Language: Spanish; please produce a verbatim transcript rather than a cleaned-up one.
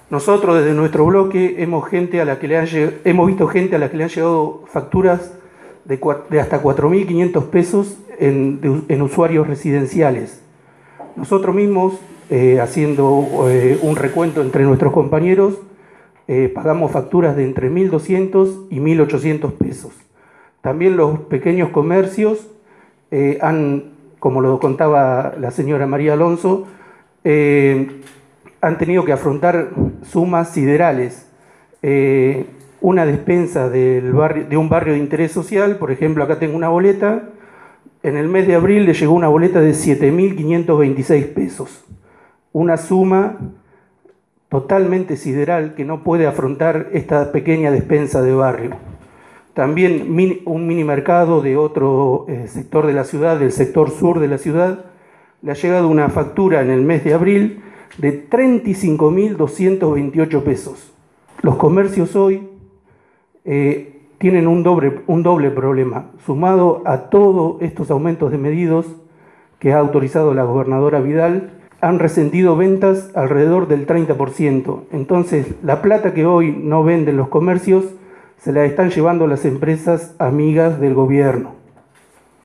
Nosotros desde nuestro bloque hemos, gente a la que le han, hemos visto gente a la que le han llegado facturas de, de hasta cuatro mil quinientos pesos en, de, en usuarios residenciales. Nosotros mismos, eh, haciendo eh, un recuento entre nuestros compañeros, eh, pagamos facturas de entre mil doscientos y mil ochocientos pesos. También los pequeños comercios eh, han, como lo contaba la señora María Alonso, eh, han tenido que afrontar sumas siderales. Eh, una despensa del barrio, de un barrio de interés social, por ejemplo, acá tengo una boleta, en el mes de abril le llegó una boleta de siete mil quinientos veintiséis pesos. Una suma totalmente sideral que no puede afrontar esta pequeña despensa de barrio. También mini, un mini mercado de otro eh, sector de la ciudad, del sector sur de la ciudad, le ha llegado una factura en el mes de abril de treinta y cinco mil doscientos veintiocho pesos. Los comercios hoy eh, tienen un doble, un doble problema, sumado a todos estos aumentos de medidos que ha autorizado la gobernadora Vidal, han resentido ventas alrededor del treinta por ciento. Entonces, la plata que hoy no venden los comercios se la están llevando las empresas amigas del gobierno.